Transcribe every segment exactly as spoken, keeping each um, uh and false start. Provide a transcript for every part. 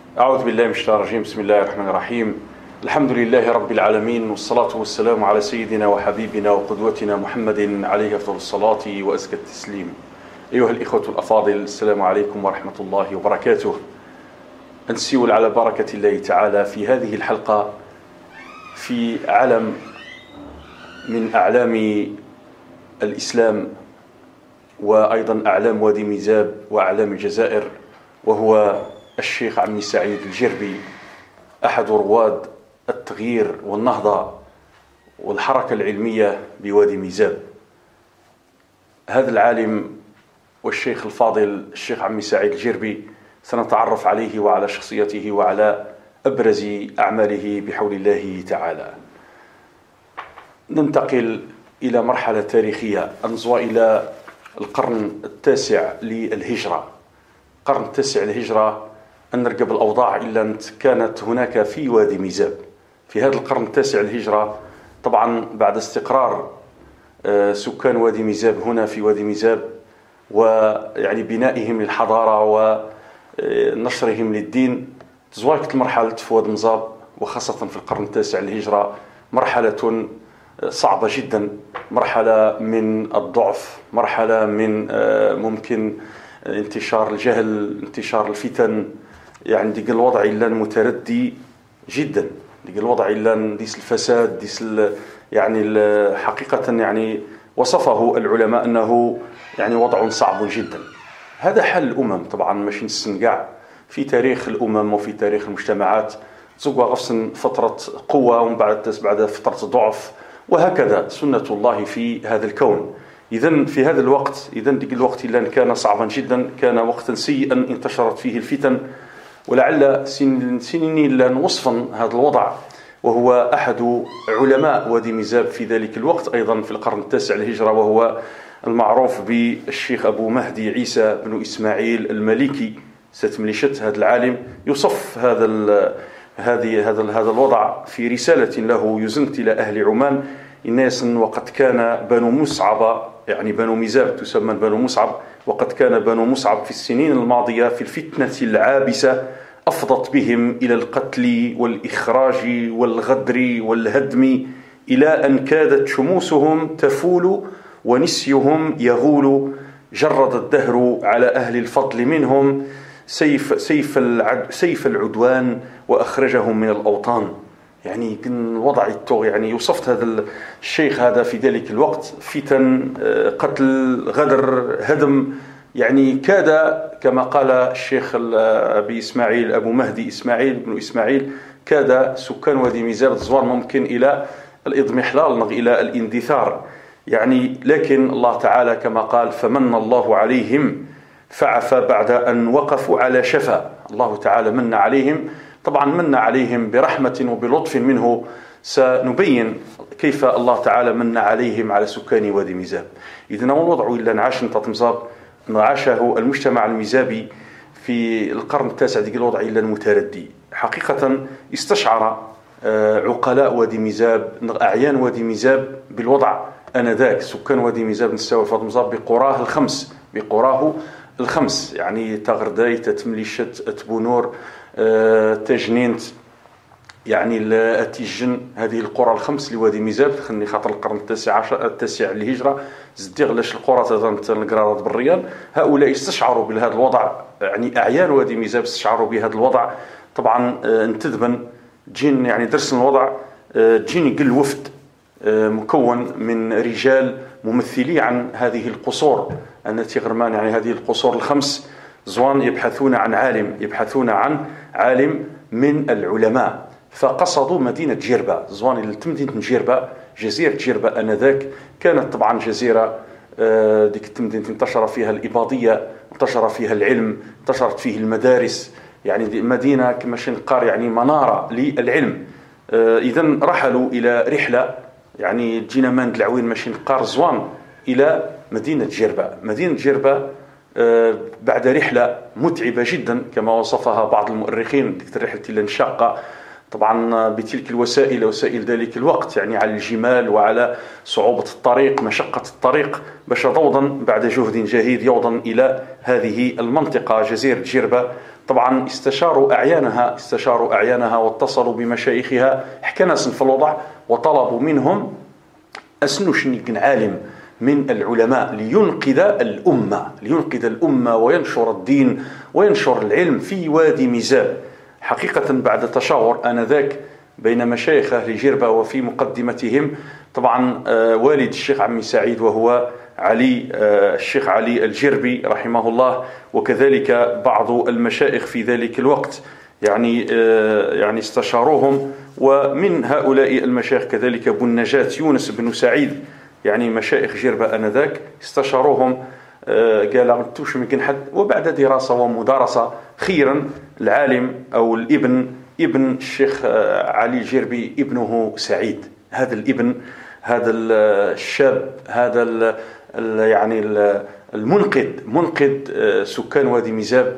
أعوذ بالله من الشيطان الرجيم. بسم الله الرحمن الرحيم. الحمد لله رب العالمين، والصلاة والسلام على سيدنا وحبيبنا وقدوتنا محمد عليه أفضل الصلاة وأزكى التسليم. أيها الإخوة الأفاضل، السلام عليكم ورحمة الله وبركاته. أنسيول على بركة الله تعالى في هذه الحلقة في علم من أعلام الإسلام، وأيضا أعلام وادي ميزاب وأعلام الجزائر، وهو الشيخ عمي سعيد الجربي، أحد رواد التغيير والنهضة والحركة العلمية بوادي ميزاب. هذا العالم والشيخ الفاضل الشيخ عمي سعيد الجربي سنتعرف عليه وعلى شخصيته وعلى أبرز أعماله بحول الله تعالى. ننتقل إلى مرحلة تاريخية، أنزوى إلى القرن التاسع للهجرة. القرن التاسع للهجرة أن نرقب الأوضاع إلا كانت هناك في وادي ميزاب في هذا القرن التاسع للهجرة، طبعا بعد استقرار سكان وادي ميزاب هنا في وادي ميزاب، ويعني بنائهم للحضارة ونشرهم للدين، تزواجت المرحلة في وادي ميزاب وخاصة في القرن التاسع للهجرة مرحلة صعبة جدا، مرحلة من الضعف، مرحلة من ممكن انتشار الجهل، انتشار الفتن. يعني ديك الوضع إلا متردي جدا، ديك الوضع إلا ديس الفساد، ديس يعني حقيقة يعني وصفه العلماء أنه يعني وضع صعب جدا. هذا حل الأمم، طبعا ماشي نسنقع في تاريخ الأمم وفي تاريخ المجتمعات، تزوى غفصن فترة قوة ومن بعد بعد فترة ضعف، وهكذا سنة الله في هذا الكون. إذن في هذا الوقت، إذن ديك الوقت إلا كان صعبا جدا، كان وقتا سيئا انتشرت فيه الفتن، ولعل سنيني لن وصفا هذا الوضع، وهو أحد علماء وادي ميزاب في ذلك الوقت أيضا في القرن التاسع للهجرة، وهو المعروف بالشيخ أبو مهدي عيسى بن إسماعيل المالكي. ستملشت هذا العالم يصف هذا هذه هذا هذا الوضع في رسالة له يزنت إلى أهل عمان الناس، وقد كان بنو مصعب، يعني بنو ميزاب تسمى بنو مصعب، وقد كان بنو مصعب في السنين الماضية في الفتنة العابسة أفضت بهم إلى القتل والإخراج والغدر والهدم، إلى أن كادت شموسهم تفول ونسيهم يغول. جرد الدهر على أهل الفضل منهم سيف, سيف, العد سيف العدوان وأخرجهم من الأوطان. يعني كان وضع التوغ، يعني يوصفت هذا الشيخ هذا في ذلك الوقت فتن، قتل، غدر، هدم. يعني كاد كما قال الشيخ أبي إسماعيل أبو مهدي إسماعيل بن إسماعيل، كاد سكان وادي ميزاب الزوار ممكن إلى الإضمحلال، إلى الاندثار. يعني لكن الله تعالى كما قال فمن الله عليهم فعفى بعد أن وقفوا على شفا. الله تعالى من عليهم، طبعا من عليهم برحمة وبلطف منه. سنبين كيف الله تعالى من عليهم على سكان وادي ميزاب. إذن الوضع إلا نعاش نتطمزاب نعاشه المجتمع الميزابي في القرن التاسع ديك الوضع إلا المتردي. حقيقة استشعر عقلاء وادي ميزاب، أعيان وادي ميزاب بالوضع أنذاك. سكان وادي ميزاب نستوى فاطمزاب بقراه الخمس بقراه الخمس يعني تغرداي، تتمليشت، تبونور، تجنينت، يعني التيجن، هذه القرى الخمس لوادي ميزاب. خلني خاطر القرن التاسع عشر التاسع للهجرة زديغ لاش القرى تظنت القرارات بالريال. هؤلاء استشعروا بهذا الوضع، يعني أعيان وادي ميزاب استشعروا بهذا الوضع. طبعا انتدبا جين يعني درس الوضع، جين يقل وفد مكون من رجال ممثلي عن هذه القصور التي غرمان، يعني هذه القصور الخمس زوان يبحثون عن عالم، يبحثون عن عالم من العلماء. فقصدوا مدينة جربة، زوان اللي مدينة جربة، جزيرة جربة آنذاك كانت طبعا جزيرة ديك التمدينة انتشر فيها الإباضية، انتشر فيها العلم، انتشرت فيه المدارس، يعني مدينة كما شنقار يعني منارة للعلم. إذن رحلوا إلى رحلة، يعني جينا من العوين ماشي نقار زوان إلى مدينة جربة. مدينة جربة بعد رحلة متعبة جدا كما وصفها بعض المؤرخين، ديك الرحلة اللي انشاقة، طبعا بتلك الوسائل، وسائل ذلك الوقت، يعني على الجمال وعلى صعوبة الطريق، مشقة الطريق، باش ضوضا بعد جهد جهيد يوضا إلى هذه المنطقة جزيرة جربة. طبعا استشاروا أعيانها استشاروا أعيانها واتصلوا بمشايخها حكناس في الوضع، وطلبوا منهم أسنوشنيك عالم من العلماء لينقذ الأمة لينقذ الأمة وينشر الدين وينشر العلم في وادي ميزاب. حقيقة بعد تشاور آنذاك بين مشايخ أهل جربة، وفي مقدمتهم طبعا والد الشيخ عمي سعيد وهو علي الشيخ علي الجربي رحمه الله، وكذلك بعض المشايخ في ذلك الوقت يعني يعني استشاروهم. ومن هؤلاء المشايخ كذلك أبو النجاة يونس بن سعيد، يعني مشايخ جربة آنذاك استشاروهم، قال غنتوش يمكن حد. وبعد دراسة ومدارسة خيرا العالم أو الابن ابن الشيخ علي الجربي ابنه سعيد، هذا الابن هذا الشاب هذا ال يعني المنقذ منقذ سكان وادي ميزاب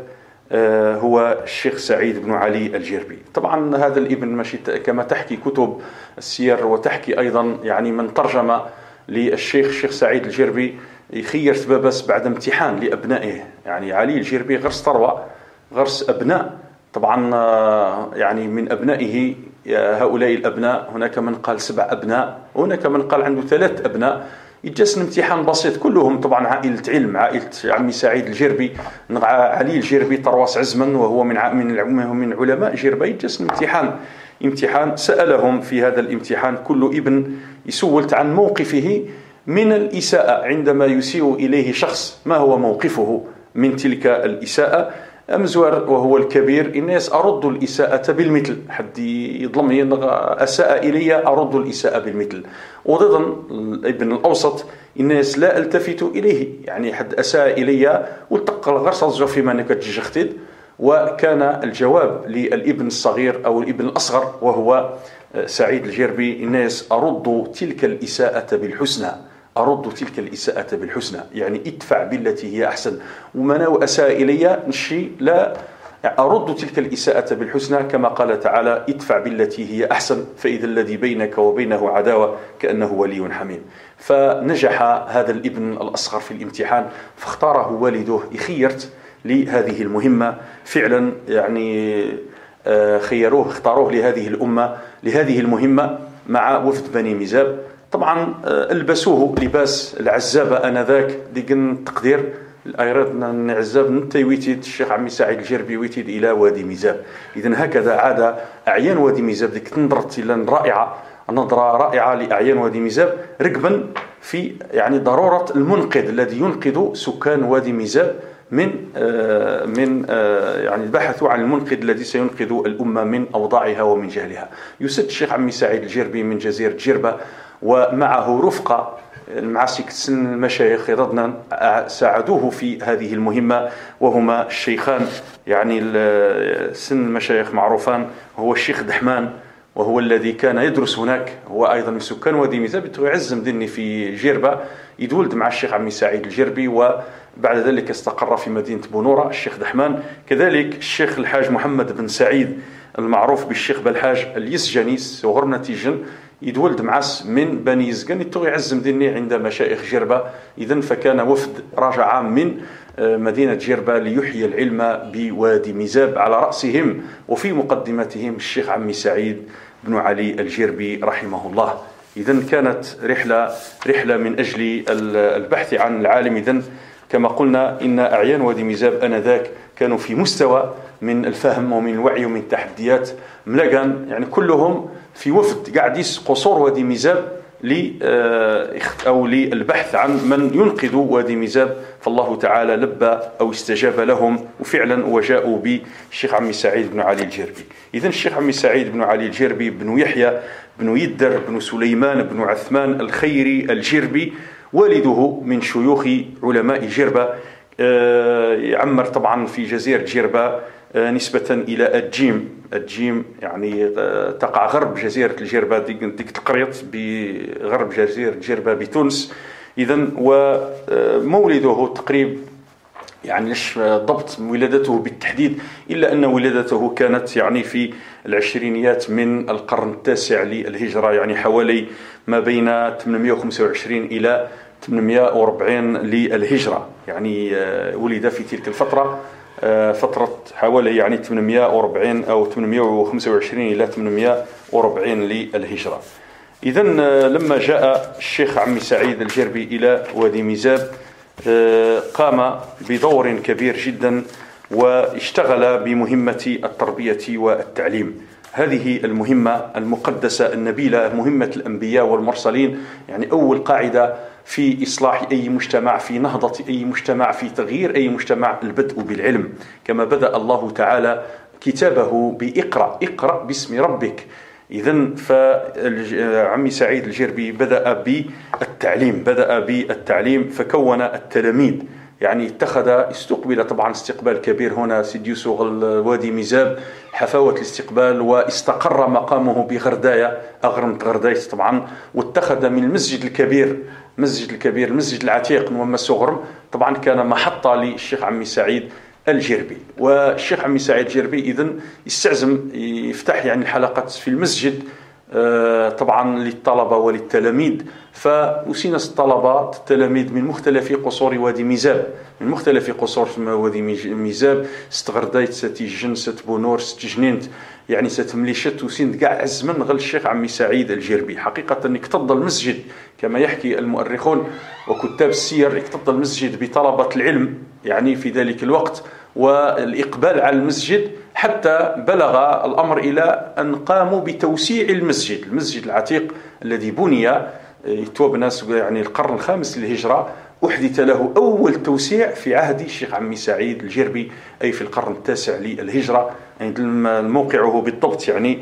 هو الشيخ سعيد بن علي الجربي. طبعا هذا الابن ماشي كما تحكي كتب السير، وتحكي أيضا يعني من ترجم للشيخ الشيخ سعيد الجربي يخيرت بابس بعد امتحان لأبنائه، يعني علي الجربي غرس ثروة غرس أبناء. طبعا يعني من أبنائه هؤلاء الأبناء هناك من قال سبع أبناء، وهناك من قال عنده ثلاث أبناء. يتجسن امتحان بسيط، كلهم طبعا عائلة علم، عائلة عمي سعيد الجربي علي الجربي طرواس عزما، وهو من من من علماء جربة. يتجسن امتحان امتحان سألهم في هذا الامتحان كل ابن يسولت عن موقفه من الإساءة عندما يسيء إليه شخص، ما هو موقفه من تلك الإساءة. أمزور وهو الكبير الناس أرد الإساءة بالمثل، حد يظلمني أساء إلي أرد الإساءة بالمثل. وضدا ابن الأوسط الناس لا ألتفت إليه، يعني حد أساء إلي والتقل غرس الزجر فيما نكتجختد. وكان الجواب للابن الصغير أو الابن الأصغر وهو سعيد الجربي الناس أرد تلك الإساءة بالحسنى أرد تلك الإساءة بالحسنى، يعني ادفع بالتي هي أحسن. ومن أساء إلي نشي لا أرد تلك الإساءة بالحسنى، كما قال تعالى ادفع بالتي هي أحسن فإذا الذي بينك وبينه عداوة كأنه ولي حميم. فنجح هذا الابن الأصغر في الامتحان، فاختاره والده يخيرت لهذه المهمة. فعلا يعني خيروه اختاروه لهذه الأمة لهذه المهمة مع وفد بني ميزاب. طبعا ألبسوه لباس العزابة آنذاك ديكن تقدير الأيراد العزاب نتا ويتيد الشيخ عمي سعيد الجربي ويتيد إلى وادي ميزاب. إذن هكذا عاد أعيان وادي ميزاب ديك نظرت إلى رائعة نظرة رائعة لأعيان وادي ميزاب، ركبا في يعني ضرورة المنقذ الذي ينقذ سكان وادي ميزاب من آه من آه يعني البحث عن المنقذ الذي سينقذ الأمة من أوضاعها ومن جهلها. يسد الشيخ عمي سعيد الجربي من جزيرة جربة، ومعه رفقة مع سن المشايخ ضدنا ساعدوه في هذه المهمة، وهما الشيخان يعني سن المشايخ معروفان، هو الشيخ دحمان وهو الذي كان يدرس هناك، هو أيضا من سكان وادي ميزاب، يعزم دني في جربة، يتولد مع الشيخ عمي سعيد الجربي، وبعد ذلك استقر في مدينة بونورة الشيخ دحمان. كذلك الشيخ الحاج محمد بن سعيد المعروف بالشيخ بالحاج اليسجانيس وغرم نتيجن يتولد معس من بني يزقن يتو يعزم دني عند مشايخ جربة. إذن فكان وفد راجع من مدينة جربة ليحيي العلم بوادي ميزاب، على رأسهم وفي مقدمتهم الشيخ عمي سعيد بن علي الجربي رحمه الله. إذن كانت رحلة رحلة من أجل البحث عن العالم. إذن كما قلنا إن أعيان وادي ميزاب آنذاك كانوا في مستوى من الفهم ومن الوعي ومن التحديات ملقان، يعني كلهم في وفد قاعد يس قصور وادي ميزاب أو للبحث عن من ينقذ وادي ميزاب، فالله تعالى لبى أو استجاب لهم وفعلا وجاءوا بالشيخ عمي سعيد بن علي الجربي. إذن الشيخ عمي سعيد بن علي الجربي بن يحيى بن يدر بن سليمان بن عثمان الخيري الجربي، والده من شيوخ علماء جربة، يعمر طبعا في جزيرة جربة نسبة إلى الجيم الجيم يعني تقع غرب جزيرة الجربة، ديك القريط بغرب جزيرة جربة بتونس. إذن ومولده تقريب يعني ليش ضبط ولادته بالتحديد، إلا أن ولادته كانت يعني في العشرينيات من القرن التاسع للهجرة، يعني حوالي ما بين ثمانمائة وخمسة وعشرين إلى ثمانمائة وأربعين للهجرة. يعني ولد في تلك الفترة، فترة حوالي يعني ثمانمائة وأربعين أو ثمانمائة وخمسة وعشرين إلى ثمانمائة وأربعين للهجرة. إذن لما جاء الشيخ عمي سعيد الجربي إلى وادي ميزاب قام بدور كبير جدا واشتغل بمهمة التربية والتعليم. هذه المهمة المقدسة النبيلة، مهمة الأنبياء والمرسلين، يعني أول قاعدة في إصلاح أي مجتمع، في نهضة أي مجتمع، في تغيير أي مجتمع، البدء بالعلم. كما بدأ الله تعالى كتابه بإقرأ، اقرأ باسم ربك. إذن فعمي سعيد الجربي بدأ بالتعليم، بدأ بالتعليم فكون التلاميذ، يعني اتخذ استقبل طبعا استقبال كبير هنا سيدي سوغ وادي ميزاب، حفاوة الاستقبال، واستقر مقامه بغرداية، أغرمة غرداية طبعا، واتخذ من المسجد الكبير، مسجد الكبير المسجد العتيق نوما سوغرم، طبعا كان محطة للشيخ عمي سعيد الجربي. والشيخ عمي سعيد الجربي إذن استعزم يفتح يعني الحلقات في المسجد طبعا للطلبة وللتلاميذ. فأسين الطلبة التلاميذ من مختلف قصور وادي ميزاب، من مختلف قصور وادي ميزاب، ستغردايت، ستيجن، ستبونور، ستجنينت، يعني ستمليشت، وسين كاع عزمن غل الشيخ عمي سعيد الجربي. حقيقة اكتظ المسجد كما يحكي المؤرخون وكتاب السير، اكتظ المسجد بطلبة العلم يعني في ذلك الوقت، والإقبال على المسجد، حتى بلغ الأمر إلى أن قاموا بتوسيع المسجد، المسجد العتيق الذي بني يتوبنا يعني القرن الخامس للهجرة، أحدث له أول توسيع في عهد الشيخ عمي سعيد الجربي، أي في القرن التاسع للهجرة. يعني موقعه بالضبط يعني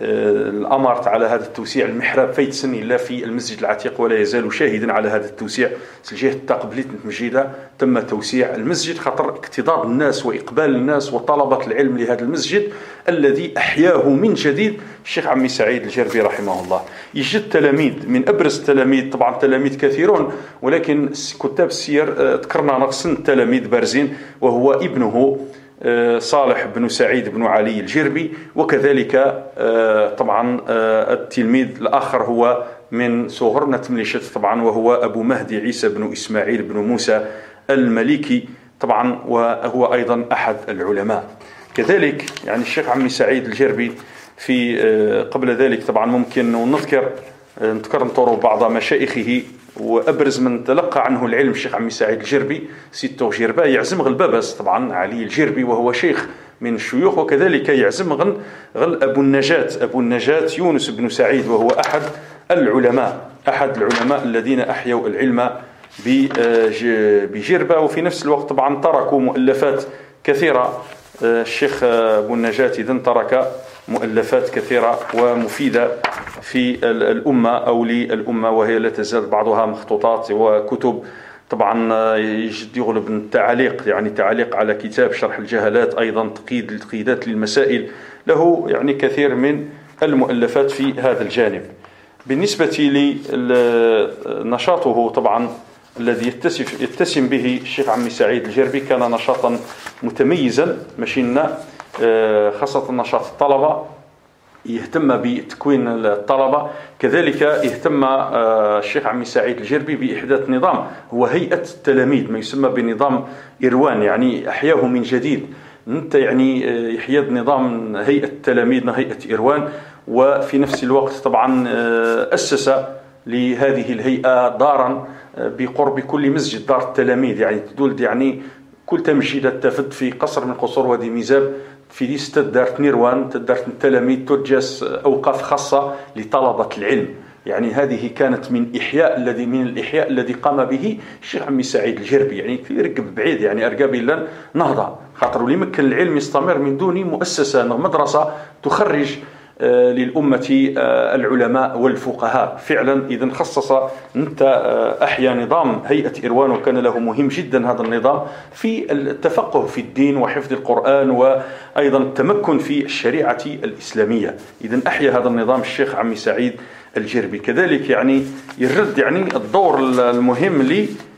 الأمر على هذا التوسيع، المحراب فايت سن إلا في المسجد العتيق، ولا يزال شاهدا على هذا التوسيع. الجهة التقبلية مجيدة تم توسيع المسجد خاطر اكتظاظ الناس وإقبال الناس وطلبة العلم لهذا المسجد الذي أحياه من جديد الشيخ عمي سعيد الجربي رحمه الله. يجد تلاميذ من أبرز التلاميذ، طبعا تلاميذ كثيرون، ولكن كتاب السير ذكرنا نقص تلاميذ بارزين، وهو ابنه صالح بن سعيد بن علي الجربي، وكذلك طبعا التلميذ الآخر هو من صغرنا تمليشت طبعا، وهو أبو مهدي عيسى بن إسماعيل بن موسى المليكي طبعا، وهو أيضا أحد العلماء. كذلك يعني الشيخ عمي سعيد الجربي في قبل ذلك طبعا ممكن نذكر نذكر نطور بعض مشايخه، وأبرز من تلقى عنه العلم الشيخ عمي سعيد الجربي سيتو جربا، يعزم غلبابس طبعا علي الجربي وهو شيخ من الشيوخ، وكذلك يعزم غل, غل أبو النجاة أبو النجاة يونس بن سعيد، وهو أحد العلماء أحد العلماء الذين أحيوا العلم بجربا. وفي نفس الوقت طبعا تركوا مؤلفات كثيرة. الشيخ أبو النجاة إذن ترك مؤلفات كثيرة ومفيدة في الأمة أو للأمة، وهي لا تزال بعضها مخطوطات وكتب. طبعا يجد يغلب التعليق، يعني تعليق على كتاب شرح الجهالات، أيضا تقييد التقييدات للمسائل، له يعني كثير من المؤلفات في هذا الجانب. بالنسبة لنشاطه طبعا الذي يتسم به الشيخ عمي سعيد الجربي، كان نشاطا متميزا مشينا، خاصة نشاط الطلبة، يهتم بتكوين الطلبة. كذلك يهتم الشيخ عمي سعيد الجربي بإحداث نظام هو هيئة التلاميذ، ما يسمى بنظام إروان، يعني أحياه من جديد. انت يعني يحيى نظام هيئة التلاميذ، هيئة إروان. وفي نفس الوقت طبعا أسس لهذه الهيئة دارا بقرب كل مسجد، دار التلاميذ، يعني تدول يعني كل تمجيدة تفد في قصر من قصور وادي ميزاب، في ليست دارت نيروان، دارت التلاميذ ترجس أوقاف خاصة لطلبة العلم. يعني هذه كانت من إحياء الذي من الإحياء الذي قام به الشيخ عمي سعيد الجربي، يعني يرقب بعيد، يعني أرقاب إلا نهضة، خاطر يمكن العلم يستمر من دون مؤسسة مدرسة تخرج للأمة العلماء والفقهاء. فعلا إذن خصص أنت أحيا نظام هيئة إروان، وكان له مهم جدا هذا النظام في التفقه في الدين وحفظ القرآن، وأيضا التمكن في الشريعة الإسلامية. إذن أحيا هذا النظام الشيخ عمي سعيد الجربي. كذلك يعني يرد يعني الدور المهم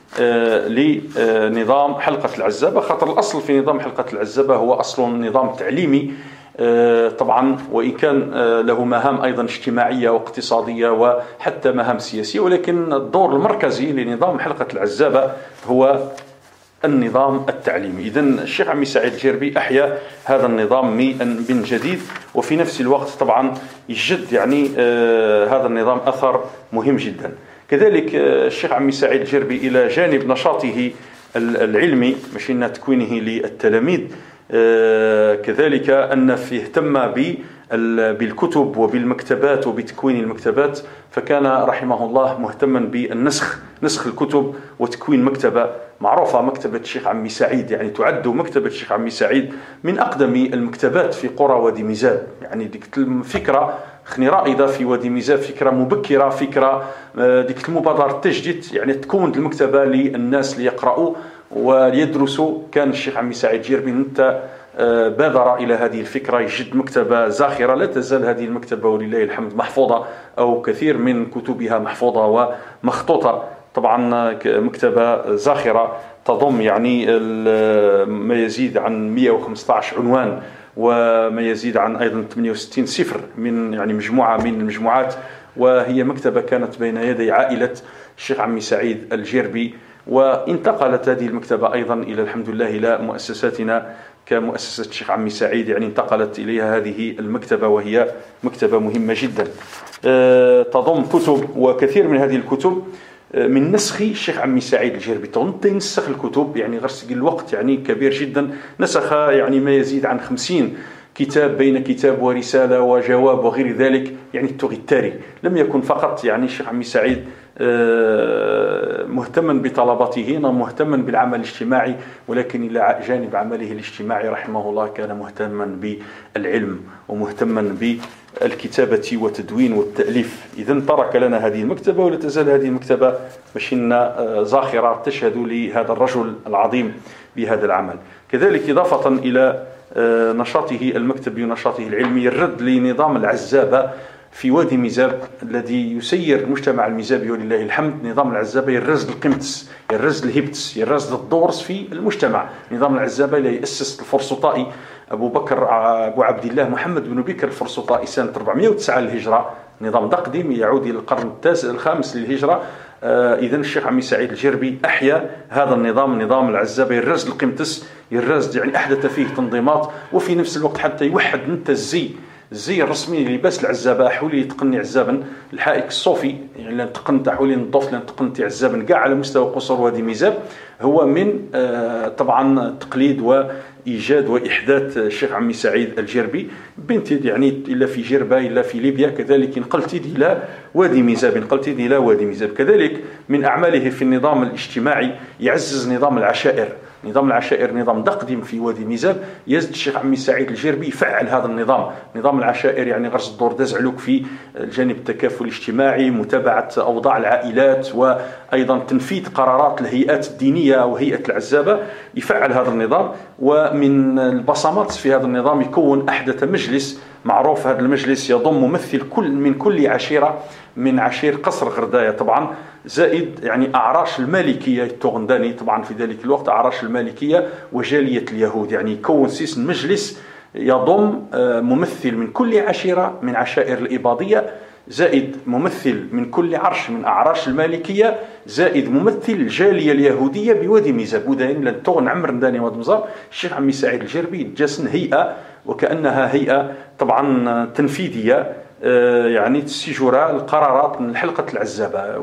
لنظام حلقة العزابة، خاطر الأصل في نظام حلقة العزابة هو أصل نظام تعليمي طبعا، وإن كان له مهام أيضا اجتماعية واقتصادية وحتى مهام سياسية، ولكن الدور المركزي لنظام حلقة العزابة هو النظام التعليمي. إذن الشيخ عمي سعيد الجربي أحيا هذا النظام من جديد، وفي نفس الوقت طبعا يجد يعني هذا النظام أثر مهم جدا. كذلك الشيخ عمي سعيد الجربي إلى جانب نشاطه العلمي ماشي تكوينه للتلاميذ، كذلك أن فيه اهتم بالكتب وبالمكتبات وبتكوين المكتبات، فكان رحمه الله مهتما بالنسخ نسخ الكتب وتكوين مكتبة معروفة، مكتبة الشيخ عمي سعيد، يعني تعد مكتبة الشيخ عمي سعيد من أقدم المكتبات في قرى وادي ميزاب. يعني ديك الفكرة خني رائدة في وادي ميزاب، فكرة مبكرة، فكرة ديك المبادرة التجديد، يعني تكون المكتبة للناس ليقرأوا وليدرسوا. كان الشيخ عمي سعيد الجربي انت بادر إلى هذه الفكرة، يجد مكتبة زاخرة. لا تزال هذه المكتبة ولله الحمد محفوظة، أو كثير من كتبها محفوظة ومخطوطة. طبعا مكتبة زاخرة تضم يعني ما يزيد عن مئة وخمسة عشر عنوان، وما يزيد عن أيضا ثمانية وستين صفر من يعني مجموعة من المجموعات، وهي مكتبة كانت بين يدي عائلة الشيخ عمي سعيد الجربي. وانتقلت هذه المكتبة أيضا إلى الحمد لله إلى مؤسساتنا كمؤسسة الشيخ عمي سعيد، يعني انتقلت إليها هذه المكتبة، وهي مكتبة مهمة جدا تضم كتب، وكثير من هذه الكتب من نسخ الشيخ عمي سعيد الجربي. تنسخ الكتب يعني غرس الوقت يعني كبير جدا، نسخ يعني ما يزيد عن خمسين كتاب بين كتاب ورسالة وجواب وغير ذلك، يعني التوغيتاري. لم يكن فقط يعني الشيخ عمي سعيد مهتما بطلبته، مهتما بالعمل الاجتماعي، ولكن إلى جانب عمله الاجتماعي رحمه الله كان مهتما بالعلم ومهتما بالكتابة والتدوين والتأليف. إذن ترك لنا هذه المكتبة، ولا تزال هذه المكتبة مشينا زاخرة تشهد لهذا الرجل العظيم بهذا العمل. كذلك إضافة إلى نشاطه المكتبي ونشاطه العلمي، الرد لنظام العزابة في وادي ميزاب الذي يسير المجتمع الميزابي ولله الحمد. نظام العزابة يرز القمتس، يرز الهبتس، يرز الدورس في المجتمع. نظام العزابة اللي يأسس الفرسطائي أبو بكر أبو عبد الله محمد بن بكر الفرسطائي سنة أربعمائة وتسعة للهجرة، نظام قديم يعود إلى القرن التاسع الخامس للهجرة. آه إذن الشيخ عمي سعيد الجربي أحيا هذا النظام، نظام العزابة، يرز القمتس، يرز يعني أحدث فيه تنظيمات، وفي نفس الوقت حتى يوحد انت الزي الزي الرسمي لباس العزابة، حولي تقني عزابا الحائك الصوفي، يعني لان تقنت حولي نضف لان تقنتي عزابا كاع على مستوى قصر وادي ميزاب، هو من آه طبعا تقليد وإيجاد وإحداث الشيخ عمي سعيد الجربي. بنت يعني إلا في جربة إلا في ليبيا، كذلك انقلت إلى وادي ميزاب، انقلت إلى وادي ميزاب. كذلك من أعماله في النظام الاجتماعي يعزز نظام العشائر. نظام العشائر نظام قديم في وادي ميزاب، يزد الشيخ عمي سعيد الجربي يفعل هذا النظام. نظام العشائر يعني غرس الدور دزعلوك في الجانب التكافل الاجتماعي، متابعة أوضاع العائلات، وأيضا تنفيذ قرارات الهيئات الدينية وهيئة العزابة. يفعل هذا النظام، ومن البصمات في هذا النظام يكون أحدث مجلس معروف. هذا المجلس يضم ممثل كل من كل عشيرة من عشير قصر غرداية طبعا، زائد يعني أعراش المالكية التوغنداني طبعا في ذلك الوقت، أعراش المالكية وجالية اليهود. يعني يكون سيس مجلس يضم ممثل من كل عشيرة من عشائر الإباضية، زائد ممثل من كل عرش من أعراش المالكية، زائد ممثل الجالية اليهودية بوادي ميزاب. وداين لان توغن عمر نداني واد مزار الشيخ عمي سعيد الجربي جاسن هيئة، وكأنها هيئة طبعا تنفيذية يعني تسجر القرارات من حلقة العزابة.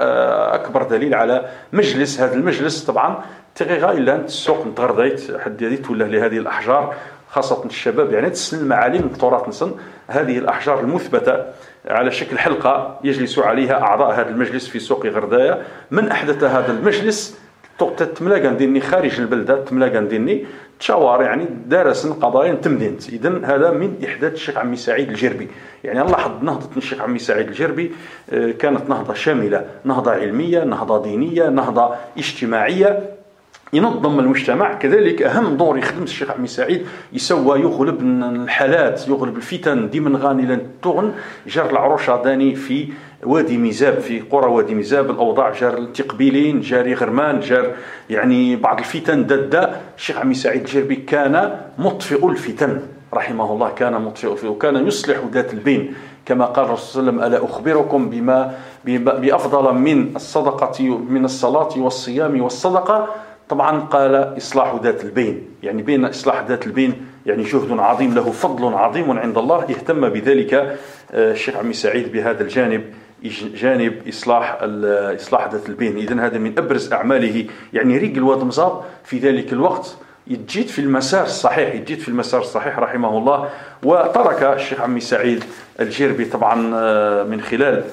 وأكبر دليل على مجلس، هذا المجلس طبعا تغيغا إلا السوق نتغرديت حد يديت ولا لهذه الأحجار، خاصة الشباب يعني تسن المعالم التراث نسن هذه الأحجار المثبتة على شكل حلقة يجلس عليها أعضاء هذا المجلس في سوق غرداية. من أحدث هذا المجلس تملاقان ديني خارج البلدة، تملاقان ديني تشاور يعني دارس قضايا تمدينت. إذن هذا من إحداث الشيخ عمي سعيد الجربي. يعني نلاحظ نهضة الشيخ عمي سعيد الجربي كانت نهضة شاملة، نهضة علمية، نهضة دينية، نهضة اجتماعية. ينظم المجتمع. كذلك أهم دور يخدم الشيخ عمي سعيد يسوى يغلب الحالات، يغلب الفتن دي من غاني لن تغن جار العروشة داني في وادي ميزاب، في قرى وادي ميزاب الأوضاع جار التقبيلين، جاري غرمان، جار يعني بعض الفتن ددا. الشيخ عمي سعيد الجربي كان مطفئ الفتن رحمه الله، كان مطفئ الفتن وكان يصلح ذات البين كما قال الرسول صلى الله عليه وسلم: ألا أخبركم بما بأفضل من الصدقة من الصلاة والصيام والصدقة؟ طبعا قال إصلاح ذات البين، يعني بين إصلاح ذات البين يعني جهد عظيم له فضل عظيم عند الله. اهتم بذلك الشيخ عمي سعيد بهذا الجانب، جانب إصلاح إصلاح ذات البين. إذن هذا من أبرز أعماله، يعني ريق الواد مزاب في ذلك الوقت يجيت في المسار الصحيح، يجيت في المسار الصحيح رحمه الله. وترك الشيخ عمي سعيد الجربي طبعا من خلال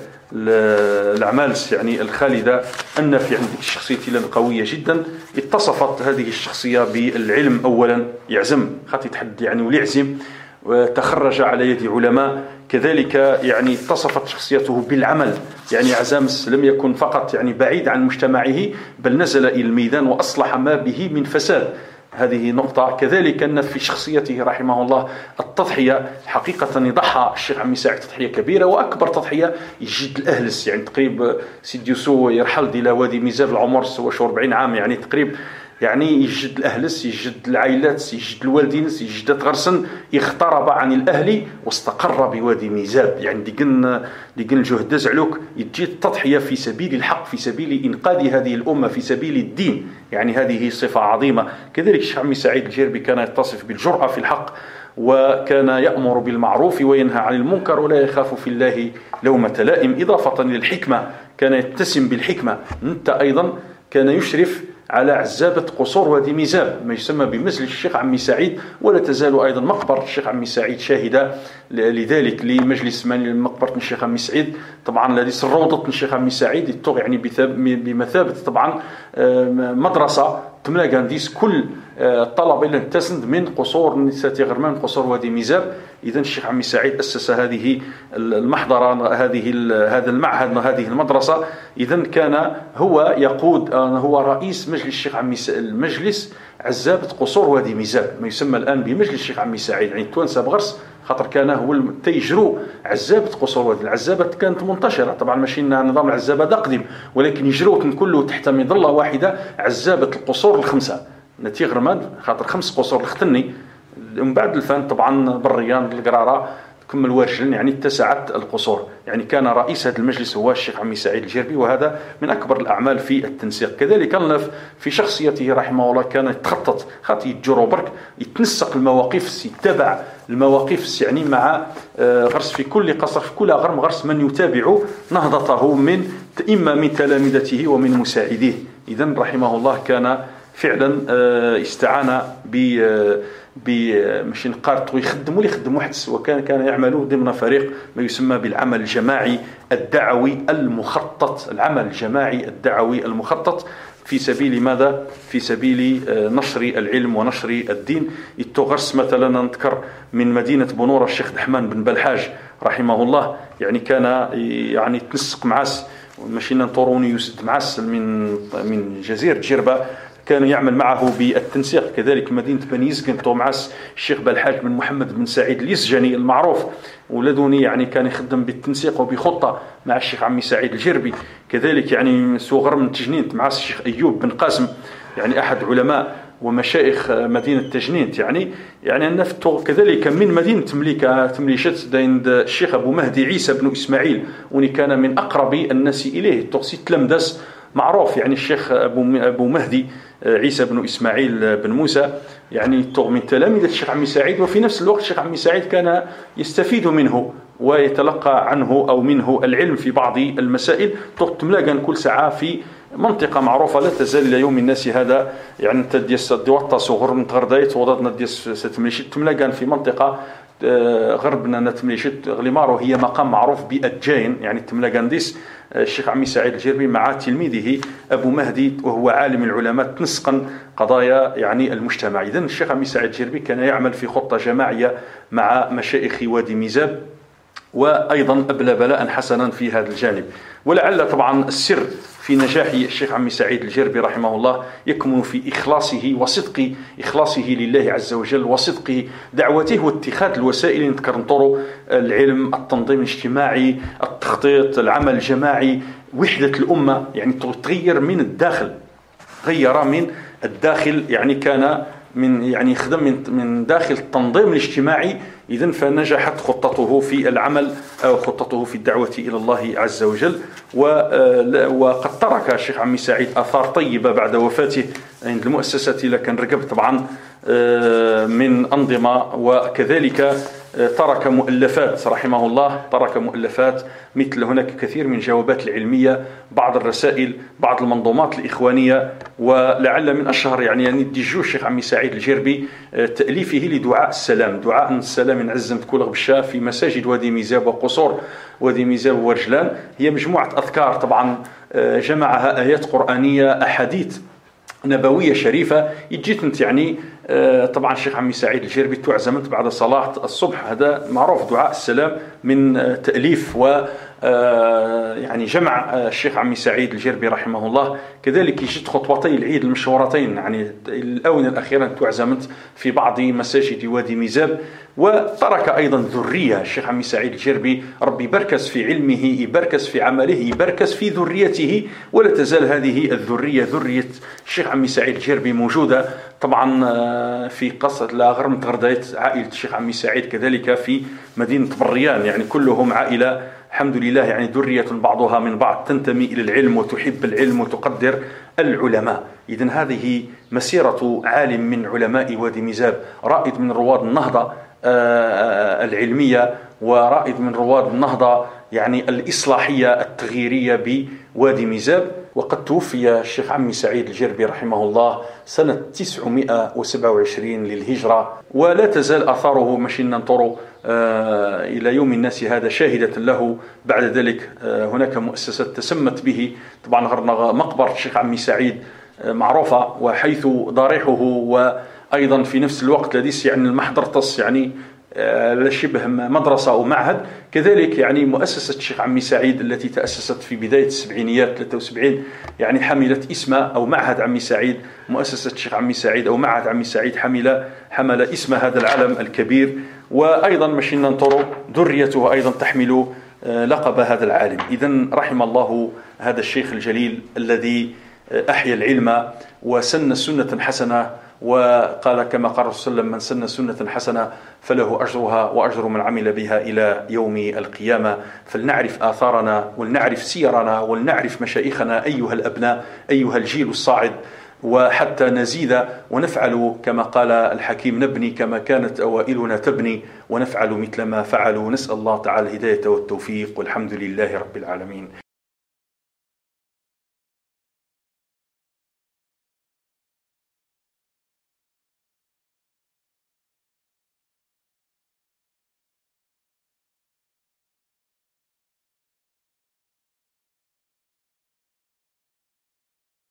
الأعمال يعني الخالدة النافعة عندك الشخصية القوية جدا. اتصفت هذه الشخصية بالعلم أولا، يعزم خاطي تحد يعني وليعزم، وتخرج على يد علماء. كذلك يعني اتصفت شخصيته بالعمل، يعني عزامس لم يكن فقط يعني بعيد عن مجتمعه، بل نزل إلى الميدان وأصلح ما به من فساد. هذه نقطة. كذلك أن في شخصيته رحمه الله التضحية، حقيقة يضحى الشيخ عمي سعيد تضحية كبيرة، وأكبر تضحية يجد الأهلس، يعني تقريب سيد يوسو يرحل إلى وادي ميزاب العمر سوى شو أربعين عام، يعني تقريب يعني يجد الأهلس، يجد العائلات، يجد الوالدين، يجد غرسن، اغترب عن الأهل واستقر بوادي ميزاب. يعني ديقن ديقن الجهد دزعلوك يجي التضحية في سبيل الحق، في سبيل إنقاذ هذه الأمة، في سبيل الدين، يعني هذه صفة عظيمة. كذلك الشيخ عمي سعيد الجربي كان يتصف بالجرأة في الحق، وكان يأمر بالمعروف وينهى عن المنكر، ولا يخاف في الله لومة لائم. إضافة للحكمة كان يتسم بالحكمة. انت أيضا كان يشرف على عزابة قصور وادي ميزاب، ما يسمى بمجلس الشيخ عمي سعيد، ولا تزال أيضا مقبرة الشيخ عمي سعيد شاهدة لذلك لمجلس مقبرة الشيخ عمي سعيد. طبعا الذي روضة الشيخ عمي سعيد يتوغ يعني بمثابة طبعا مدرسة تملا غانديس كل الطلبة اللي تسند من قصور نساتي غرمان، قصور وادي ميزاب. إذن الشيخ عمي سعيد أسس هذه المحضرة، هذه هذا المعهد، هذه المدرسة. إذن كان هو يقود، هو رئيس مجلس الشيخ عمي المجلس عزابة قصور وادي ميزاب، ما يسمى الآن بمجلس الشيخ عمي سعيد، يعني توانسة بغرس، خاطر كان هو تيجرو عزابة قصور وادي. العزابة كانت منتشرة طبعا، ماشي نظام العزابة دا قديم، ولكن يجروه كله تحت مظلة واحدة، عزابة القصور الخمسة نتي غرمان، خاطر خمس قصور الختني. ومن بعد الفن طبعا بالريان بالقرارة كمل وارجلن، يعني اتسعت القصور. يعني كان رئيس هذا المجلس هو الشيخ عمي سعيد الجربي، وهذا من أكبر الأعمال في التنسيق. كذلك في شخصيته رحمه الله كان يتخطط، خاطر يتجرو برك يتنسق المواقف، يتبع المواقف يعني مع غرس في كل قصر، في كل غرم غرس من يتابع نهضته من إما من تلامذته ومن مساعديه. إذن رحمه الله كان فعلا استعان ب بمشي نقارط ويخدم ولا يخدم واحد، وكان كان يعمل ضمن فريق ما يسمى بالعمل الجماعي الدعوي المخطط. العمل الجماعي الدعوي المخطط في سبيل ماذا؟ في سبيل نشر العلم ونشر الدين. التغرس مثلا نذكر من مدينة بنورة الشيخ دحمان بن بلحاج رحمه الله، يعني كان يعني تنسق معاس، ماشينا نطوروني يسد معاس من من جزيرة جربة، كان يعمل معه بالتنسيق. كذلك مدينة بني يزقن تو معاس الشيخ بلحاج بن محمد بن سعيد اليسجني المعروف، ولدوني يعني كان يخدم بالتنسيق وبخطة مع الشيخ عمي سعيد الجربي. كذلك يعني صغر من تجنينت معاس الشيخ أيوب بن قاسم، يعني أحد علماء ومشايخ مدينة تجنينت. يعني يعني النفط كذلك من مدينة تمليكة تمليشت دايند الشيخ أبو مهدي عيسى بن إسماعيل، وني كان من أقرب الناس إليه توقسي تلمدس معروف، يعني الشيخ أبو أبو مهدي عيسى بن إسماعيل بن موسى، يعني من تلاميذ الشيخ عمي سعيد. وفي نفس الوقت الشيخ عمي سعيد كان يستفيد منه ويتلقى عنه أو منه العلم في بعض المسائل. تملاقا كل ساعة في منطقة معروفة لا تزال إلى يوم الناس هذا، يعني تديس دوطة صغر من تغردايت وضعنا ديس ستمليشت، تملاقا في منطقة غربنا نتمليشت غليمارو، هي مقام معروف بأجاين، يعني تملاقا ديس الشيخ عمي سعيد الجربي مع تلميذه أبو مهدي، وهو عالم العلماء تنسقا قضايا يعني المجتمع. إذن الشيخ عمي سعيد الجربي كان يعمل في خطة جماعية مع مشايخ وادي ميزاب، وأيضا أبلى بلاء حسنا في هذا الجانب. ولعل طبعا السر في في نجاح الشيخ عمي سعيد الجربي رحمه الله يكمن في إخلاصه وصدق إخلاصه لله عز وجل، وصدق دعوته واتخاذ الوسائل اللي نذكر العلم، التنظيم الاجتماعي، التخطيط، العمل الجماعي، وحدة الأمة، يعني تغير من الداخل، غير من الداخل، يعني كان من يعني خدم من من داخل التنظيم الاجتماعي. إذن فنجحت خطته في العمل أو خطته في الدعوة إلى الله عز وجل. وقد ترك الشيخ عمي سعيد آثار طيبة بعد وفاته عند المؤسسة اللي كان رقب طبعا من أنظمة، وكذلك ترك مؤلفات رحمه الله، ترك مؤلفات مثل هناك كثير من الجوابات العلمية، بعض الرسائل، بعض المنظومات الإخوانية، ولعل من أشهر يعني يعني ديجو الشيخ عمي سعيد الجربي تأليفه لدعاء السلام، دعاء السلام نعزم تكون غبشة في مساجد وادي ميزاب وقصور وادي ميزاب ورجلان. هي مجموعة أذكار طبعا جمعها آيات قرآنية، أحاديث نبوية شريفة، يجيت يعني طبعا الشيخ عمي سعيد الجربي تعزمت بعد صلاة الصبح، هذا معروف دعاء السلام من تأليف و يعني جمع الشيخ عمي سعيد الجربي رحمه الله. كذلك يجد خطبتي العيد المشهورتين يعني الآونة الأخيرة تعزمت في بعض مساجد وادي ميزاب. وترك أيضا ذرية الشيخ عمي سعيد الجربي، ربي يبركز في علمه، يبركز في عمله، يبركز في ذريته، ولا تزال هذه الذرية ذرية الشيخ عمي سعيد الجربي موجودة طبعا في قصر لا غرم غردايت، عائلة الشيخ عمي سعيد كذلك في مدينة بريان، يعني كلهم عائلة الحمد لله، يعني ذرية بعضها من بعض تنتمي إلى العلم وتحب العلم وتقدر العلماء. إذن هذه مسيرة عالم من علماء وادي ميزاب، رائد من رواد النهضة العلمية، ورائد من رواد النهضة يعني الإصلاحية التغييرية بوادي ميزاب. وقد توفي الشيخ عمي سعيد الجربي رحمه الله سنة تسعمائة وسبعة وعشرين للهجرة، ولا تزال آثاره ماشي ننطر إلى يوم الناس هذا شاهدة له. بعد ذلك هناك مؤسسة تسمت به، طبعا غرنا مقبرة الشيخ عمي سعيد معروفة، وحيث ضريحه، وأيضا في نفس الوقت لديس يعني المحضر تص يعني شبه مدرسة أو معهد. كذلك يعني مؤسسة الشيخ عمي سعيد التي تأسست في بداية السبعينيات ثلاثة وسبعين يعني حملت اسم أو معهد عمي سعيد، مؤسسة الشيخ عمي سعيد أو معهد عمي سعيد حمل حمل اسم هذا العلم الكبير. وأيضا ماشي ننطر ذريته أيضا تحمل لقب هذا العالم. إذن رحم الله هذا الشيخ الجليل الذي أحيا العلم وسن سنة حسنة، وقال كما قال الرسول صلى الله عليه وسلم: من سن سنة حسنة فله أجرها وأجر من عمل بها إلى يوم القيامة. فلنعرف آثارنا ولنعرف سيرنا ولنعرف مشايخنا أيها الأبناء، أيها الجيل الصاعد، وحتى نزيد ونفعل كما قال الحكيم: نبني كما كانت أوائلنا تبني ونفعل مثل ما فعلوا. نسأل الله تعالى الهداية والتوفيق، والحمد لله رب العالمين.